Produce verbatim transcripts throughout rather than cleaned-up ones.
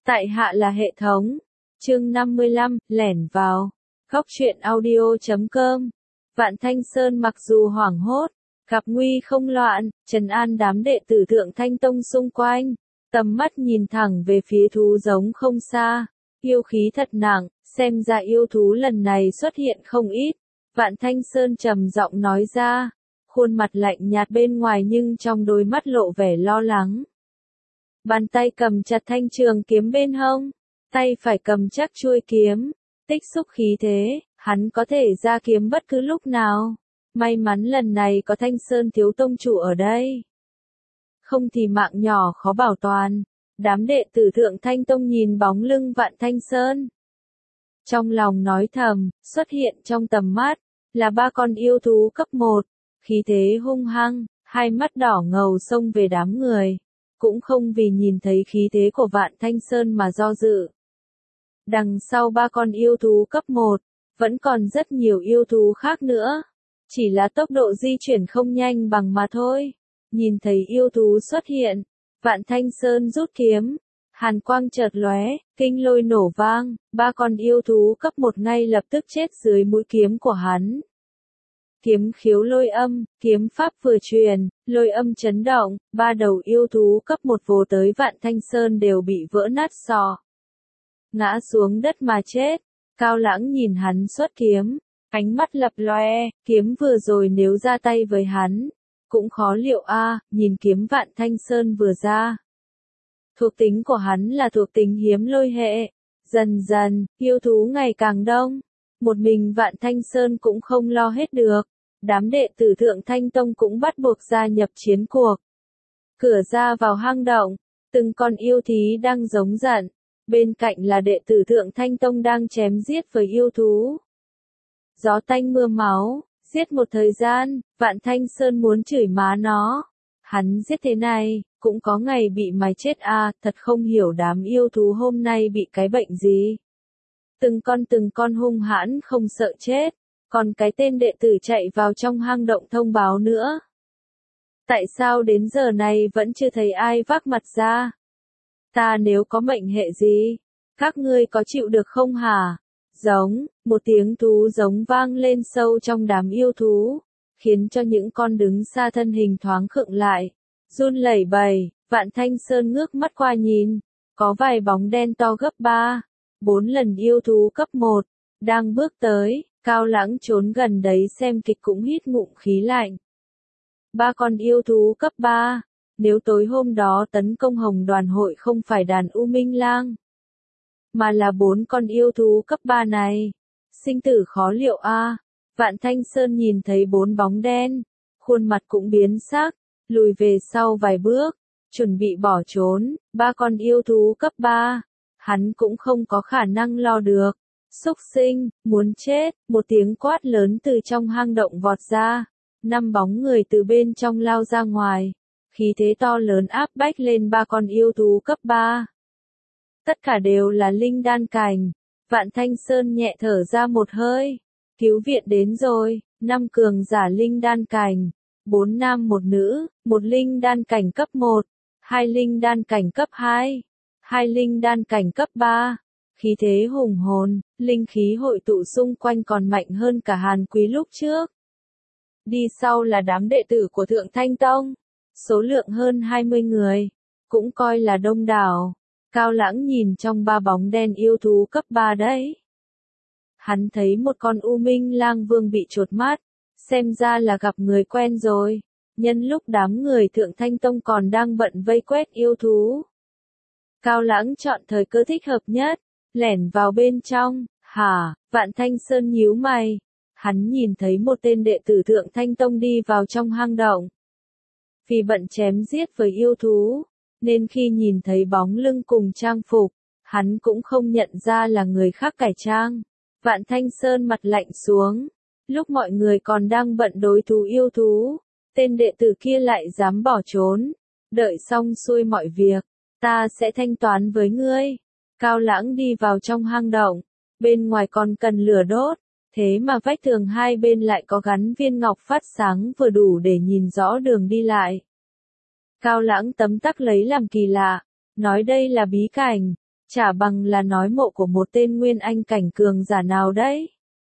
Tại hạ là hệ thống. Chương năm mươi lăm, lẻn vào. Góc truyện audio chấm com. Vạn Thanh Sơn mặc dù hoảng hốt, gặp nguy không loạn, trấn an đám đệ tử Thượng Thanh Tông xung quanh, tầm mắt nhìn thẳng về phía thú giống không xa. Yêu khí thật nặng, xem ra yêu thú lần này xuất hiện không ít. Vạn Thanh Sơn trầm giọng nói ra, khuôn mặt lạnh nhạt bên ngoài nhưng trong đôi mắt lộ vẻ lo lắng. Bàn tay cầm chặt thanh trường kiếm bên hông, tay phải cầm chắc chuôi kiếm, tích xúc khí thế, hắn có thể ra kiếm bất cứ lúc nào. May mắn lần này có Thanh Sơn thiếu tông chủ ở đây. Không thì mạng nhỏ khó bảo toàn. Đám đệ tử Thượng Thanh Tông nhìn bóng lưng Vạn Thanh Sơn. Trong lòng nói thầm, xuất hiện trong tầm mắt, là ba con yêu thú cấp một, khí thế hung hăng, hai mắt đỏ ngầu xông về đám người. Cũng không vì nhìn thấy khí thế của Vạn Thanh Sơn mà do dự. Đằng sau ba con yêu thú cấp một, vẫn còn rất nhiều yêu thú khác nữa. Chỉ là tốc độ di chuyển không nhanh bằng mà thôi. Nhìn thấy yêu thú xuất hiện, Vạn Thanh Sơn rút kiếm, hàn quang chợt lóe, kinh lôi nổ vang, ba con yêu thú cấp một ngay lập tức chết dưới mũi kiếm của hắn. Kiếm khiếu lôi âm, kiếm pháp vừa truyền, lôi âm chấn động, ba đầu yêu thú cấp một vồ tới Vạn Thanh Sơn đều bị vỡ nát sọ. Ngã xuống đất mà chết. Cao Lãng nhìn hắn xuất kiếm, ánh mắt lập loe, kiếm vừa rồi nếu ra tay với hắn, cũng khó liệu a, à, nhìn kiếm Vạn Thanh Sơn vừa ra. Thuộc tính của hắn là thuộc tính hiếm lôi hệ, dần dần, yêu thú ngày càng đông, một mình Vạn Thanh Sơn cũng không lo hết được, đám đệ tử Thượng Thanh Tông cũng bắt buộc gia nhập chiến cuộc. Cửa ra vào hang động, từng con yêu thí đang giống giận. Bên cạnh là đệ tử Thượng Thanh Tông đang chém giết với yêu thú. Gió tanh mưa máu, giết một thời gian, Vạn Thanh Sơn muốn chửi má nó. Hắn giết thế này, cũng có ngày bị mài chết à, thật không hiểu đám yêu thú hôm nay bị cái bệnh gì. Từng con từng con hung hãn không sợ chết, còn cái tên đệ tử chạy vào trong hang động thông báo nữa. Tại sao đến giờ này vẫn chưa thấy ai vác mặt ra? Ta nếu có mệnh hệ gì, các ngươi có chịu được không hả? Giống, một tiếng thú giống vang lên sâu trong đám yêu thú, khiến cho những con đứng xa thân hình thoáng khựng lại, run lẩy bẩy. Vạn Thanh Sơn ngước mắt qua nhìn, có vài bóng đen to gấp ba, bốn lần yêu thú cấp một, đang bước tới. Cao Lãng trốn gần đấy xem kịch cũng hít ngụm khí lạnh. Ba con yêu thú cấp ba. Nếu tối hôm đó tấn công Hồng Đoàn hội không phải đàn U Minh Lang, mà là bốn con yêu thú cấp ba này, sinh tử khó liệu a. À. Vạn Thanh Sơn nhìn thấy bốn bóng đen, khuôn mặt cũng biến sắc, lùi về sau vài bước, chuẩn bị bỏ trốn. Ba con yêu thú cấp ba, hắn cũng không có khả năng lo được. Xúc sinh, muốn chết, một tiếng quát lớn từ trong hang động vọt ra, năm bóng người từ bên trong lao ra ngoài. Khí thế to lớn áp bách lên ba con yêu thú cấp ba. Tất cả đều là linh đan cảnh. Vạn Thanh Sơn nhẹ thở ra một hơi. Cứu viện đến rồi, năm cường giả linh đan cảnh. Bốn nam một nữ, một linh đan cảnh cấp một, hai linh đan cảnh cấp hai, hai linh đan cảnh cấp ba. Khí thế hùng hồn, linh khí hội tụ xung quanh còn mạnh hơn cả Hàn Quý lúc trước. Đi sau là đám đệ tử của Thượng Thanh Tông. Số lượng hơn hai mươi người, cũng coi là đông đảo. Cao Lãng nhìn trong ba bóng đen yêu thú cấp ba đấy. Hắn thấy một con U Minh Lang Vương bị chột mắt, xem ra là gặp người quen rồi. Nhân lúc đám người Thượng Thanh Tông còn đang bận vây quét yêu thú, Cao Lãng chọn thời cơ thích hợp nhất, lẻn vào bên trong. Hả? Vạn Thanh Sơn nhíu mày. Hắn nhìn thấy một tên đệ tử Thượng Thanh Tông đi vào trong hang động. Vì bận chém giết với yêu thú, nên khi nhìn thấy bóng lưng cùng trang phục, hắn cũng không nhận ra là người khác cải trang. Vạn Thanh Sơn mặt lạnh xuống. Lúc mọi người còn đang bận đối thú yêu thú, tên đệ tử kia lại dám bỏ trốn. Đợi xong xuôi mọi việc, ta sẽ thanh toán với ngươi. Cao Lãng đi vào trong hang động, bên ngoài còn cần lửa đốt. Thế mà vách tường hai bên lại có gắn viên ngọc phát sáng vừa đủ để nhìn rõ đường đi lại. Cao Lãng tấm tắc lấy làm kỳ lạ, nói đây là bí cảnh, chả bằng là nói mộ của một tên nguyên anh cảnh cường giả nào đấy.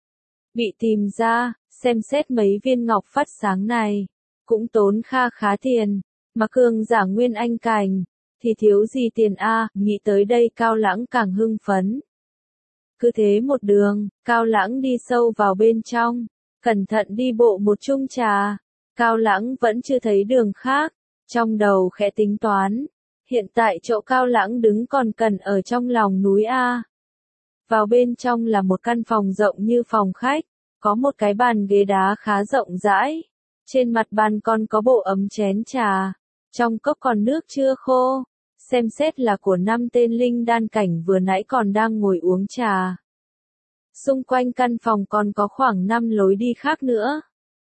Bị tìm ra, xem xét mấy viên ngọc phát sáng này, cũng tốn kha khá tiền, mà cường giả nguyên anh cảnh, thì thiếu gì tiền a, nghĩ tới đây Cao Lãng càng hưng phấn. Cứ thế một đường, Cao Lãng đi sâu vào bên trong, cẩn thận đi bộ một chung trà, Cao Lãng vẫn chưa thấy đường khác, trong đầu khẽ tính toán, hiện tại chỗ Cao Lãng đứng còn cần ở trong lòng núi a. Vào bên trong là một căn phòng rộng như phòng khách, có một cái bàn ghế đá khá rộng rãi, trên mặt bàn còn có bộ ấm chén trà, trong cốc còn nước chưa khô, xem xét là của năm tên linh đan cảnh vừa nãy còn đang ngồi uống trà. Xung quanh căn phòng còn có khoảng năm lối đi khác nữa.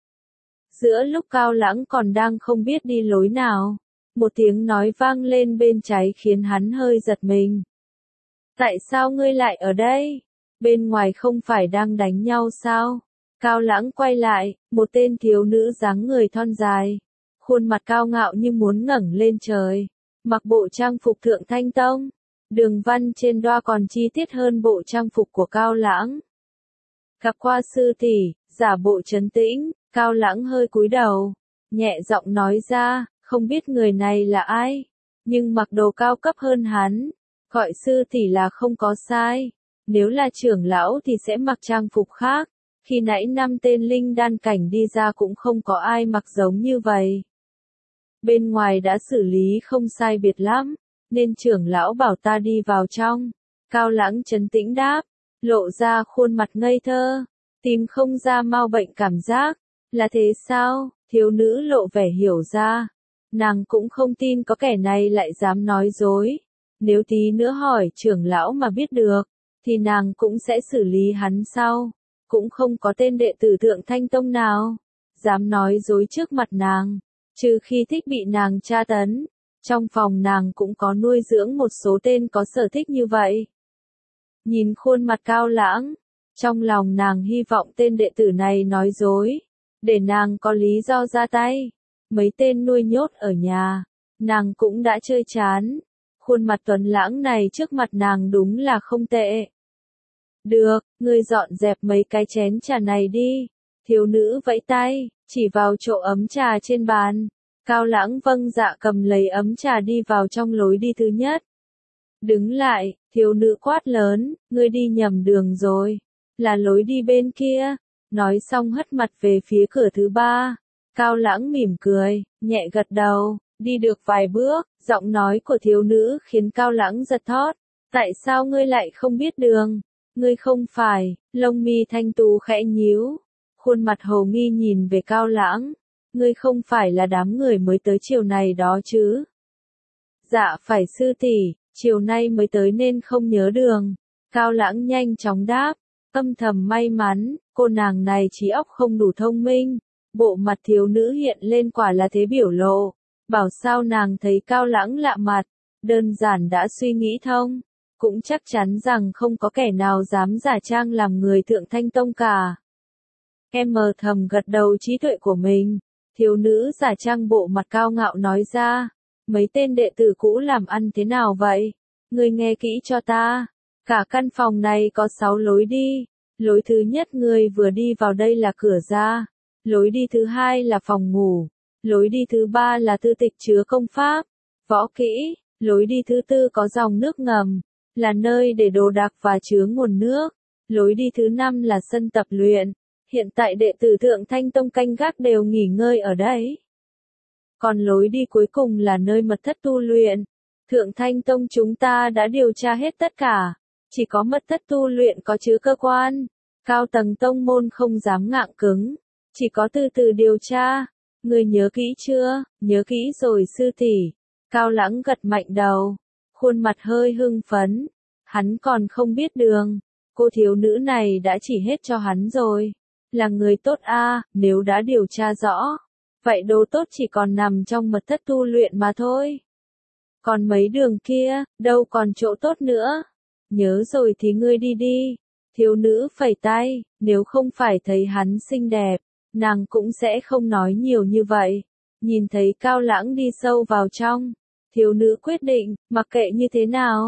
Giữa lúc Cao Lãng còn đang không biết đi lối nào, một tiếng nói vang lên bên trái khiến hắn hơi giật mình. Tại sao ngươi lại ở đây? Bên ngoài không phải đang đánh nhau sao? Cao Lãng quay lại, một tên thiếu nữ dáng người thon dài, khuôn mặt cao ngạo như muốn ngẩng lên trời, mặc bộ trang phục thượng thanh tông, đường văn trên đoa còn chi tiết hơn bộ trang phục của Cao Lãng. Gặp qua sư tỷ, giả bộ trấn tĩnh, Cao Lãng hơi cúi đầu, nhẹ giọng nói ra, không biết người này là ai, nhưng mặc đồ cao cấp hơn hắn, gọi sư tỷ là không có sai, nếu là trưởng lão thì sẽ mặc trang phục khác, khi nãy năm tên linh đan cảnh đi ra cũng không có ai mặc giống như vậy. Bên ngoài đã xử lý không sai biệt lắm, nên trưởng lão bảo ta đi vào trong, Cao Lãng trấn tĩnh đáp, lộ ra khuôn mặt ngây thơ, tìm không ra mau bệnh cảm giác, là thế sao? Thiếu nữ lộ vẻ hiểu ra, nàng cũng không tin có kẻ này lại dám nói dối, nếu tí nữa hỏi trưởng lão mà biết được, thì nàng cũng sẽ xử lý hắn sau, cũng không có tên đệ tử Thượng Thanh Tông nào dám nói dối trước mặt nàng, trừ khi thích bị nàng tra tấn, trong phòng nàng cũng có nuôi dưỡng một số tên có sở thích như vậy. Nhìn khuôn mặt Cao Lãng, trong lòng nàng hy vọng tên đệ tử này nói dối, để nàng có lý do ra tay. Mấy tên nuôi nhốt ở nhà, nàng cũng đã chơi chán. Khuôn mặt tuấn lãng này trước mặt nàng đúng là không tệ. Được, ngươi dọn dẹp mấy cái chén trà này đi. Thiếu nữ vẫy tay, chỉ vào chỗ ấm trà trên bàn. Cao Lãng vâng dạ cầm lấy ấm trà đi vào trong lối đi thứ nhất. Đứng lại, thiếu nữ quát lớn, ngươi đi nhầm đường rồi. Là lối đi bên kia. Nói xong hất mặt về phía cửa thứ ba. Cao Lãng mỉm cười, nhẹ gật đầu, đi được vài bước, giọng nói của thiếu nữ khiến Cao Lãng giật thót. Tại sao ngươi lại không biết đường? Ngươi không phải, lông mi thanh tú khẽ nhíu. Khuôn mặt hồ nghi nhìn về Cao Lãng. Ngươi không phải là đám người mới tới chiều này đó chứ? Dạ phải sư tỷ, chiều nay mới tới nên không nhớ đường. Cao Lãng nhanh chóng đáp, âm thầm may mắn, cô nàng này trí óc không đủ thông minh. Bộ mặt thiếu nữ hiện lên quả là thế biểu lộ, bảo sao nàng thấy Cao Lãng lạ mặt, đơn giản đã suy nghĩ thông, cũng chắc chắn rằng không có kẻ nào dám giả trang làm người Thượng Thanh Tông cả. Em mờ thầm gật đầu trí tuệ của mình, thiếu nữ giả trang bộ mặt cao ngạo nói ra, mấy tên đệ tử cũ làm ăn thế nào vậy? Ngươi nghe kỹ cho ta, cả căn phòng này có sáu lối đi, lối thứ nhất ngươi vừa đi vào đây là cửa ra. Lối đi thứ hai là phòng ngủ, lối đi thứ ba là thư tịch chứa công pháp, võ kỹ, lối đi thứ tư có dòng nước ngầm, là nơi để đồ đạc và chứa nguồn nước, lối đi thứ năm là sân tập luyện, hiện tại đệ tử Thượng Thanh Tông canh gác đều nghỉ ngơi ở đấy. Còn lối đi cuối cùng là nơi mật thất tu luyện, Thượng Thanh Tông chúng ta đã điều tra hết tất cả, chỉ có mật thất tu luyện có chứa cơ quan, cao tầng tông môn không dám ngạng cứng. Chỉ có từ từ điều tra, người nhớ kỹ chưa? Nhớ kỹ rồi sư tỷ. Cao Lãng gật mạnh đầu, khuôn mặt hơi hưng phấn, hắn còn không biết đường, cô thiếu nữ này đã chỉ hết cho hắn rồi, là người tốt a, nếu đã điều tra rõ, vậy đồ tốt chỉ còn nằm trong mật thất tu luyện mà thôi. Còn mấy đường kia, đâu còn chỗ tốt nữa, nhớ rồi thì ngươi đi đi. Thiếu nữ phẩy tay, nếu không phải thấy hắn xinh đẹp, nàng cũng sẽ không nói nhiều như vậy. Nhìn thấy Cao Lãng đi sâu vào trong, thiếu nữ quyết định, mặc kệ như thế nào,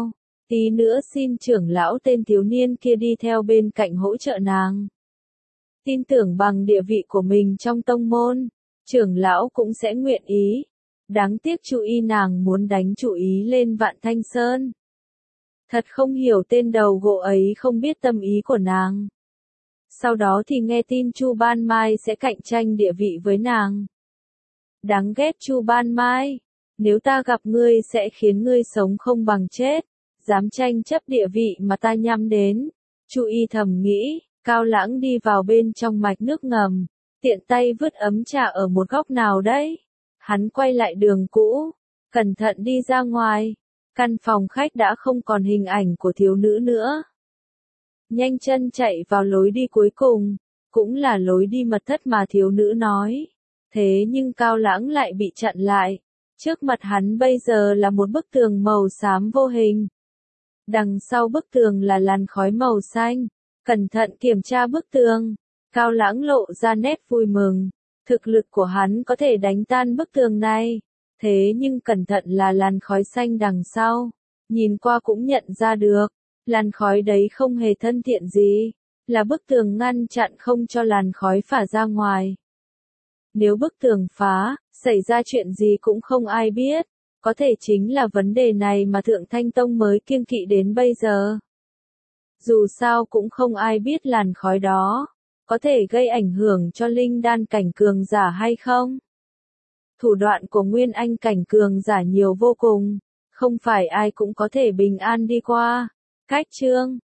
Tí nữa xin trưởng lão tên thiếu niên kia đi theo bên cạnh hỗ trợ nàng. Tin tưởng bằng địa vị của mình trong tông môn, trưởng lão cũng sẽ nguyện ý. Đáng tiếc chú y nàng muốn đánh chú ý lên Vạn Thanh Sơn. Thật không hiểu tên đầu gỗ ấy không biết tâm ý của nàng. Sau đó thì nghe tin Chu Ban Mai sẽ cạnh tranh địa vị với nàng. Đáng ghét Chu Ban Mai, nếu ta gặp ngươi sẽ khiến ngươi sống không bằng chết, dám tranh chấp địa vị mà ta nhắm đến. Chu y thầm nghĩ, Cao Lãng đi vào bên trong mạch nước ngầm, tiện tay vứt ấm trà ở một góc nào đấy. Hắn quay lại đường cũ, cẩn thận đi ra ngoài, căn phòng khách đã không còn hình ảnh của thiếu nữ nữa. Nhanh chân chạy vào lối đi cuối cùng, cũng là lối đi mật thất mà thiếu nữ nói. Thế nhưng Cao Lãng lại bị chặn lại. Trước mặt hắn bây giờ là một bức tường màu xám vô hình. Đằng sau bức tường là làn khói màu xanh. Cẩn thận kiểm tra bức tường, Cao Lãng lộ ra nét vui mừng. Thực lực của hắn có thể đánh tan bức tường này. Thế nhưng cẩn thận là làn khói xanh đằng sau. Nhìn qua cũng nhận ra được. Làn khói đấy không hề thân thiện gì. Là bức tường ngăn chặn không cho làn khói phả ra ngoài. Nếu bức tường phá, xảy ra chuyện gì cũng không ai biết. Có thể chính là vấn đề này mà Thượng Thanh Tông mới kiêng kỵ đến bây giờ. Dù sao cũng không ai biết làn khói đó có thể gây ảnh hưởng cho linh đan cảnh cường giả hay không. Thủ đoạn của Nguyên Anh cảnh cường giả nhiều vô cùng, không phải ai cũng có thể bình an đi qua. Cách chương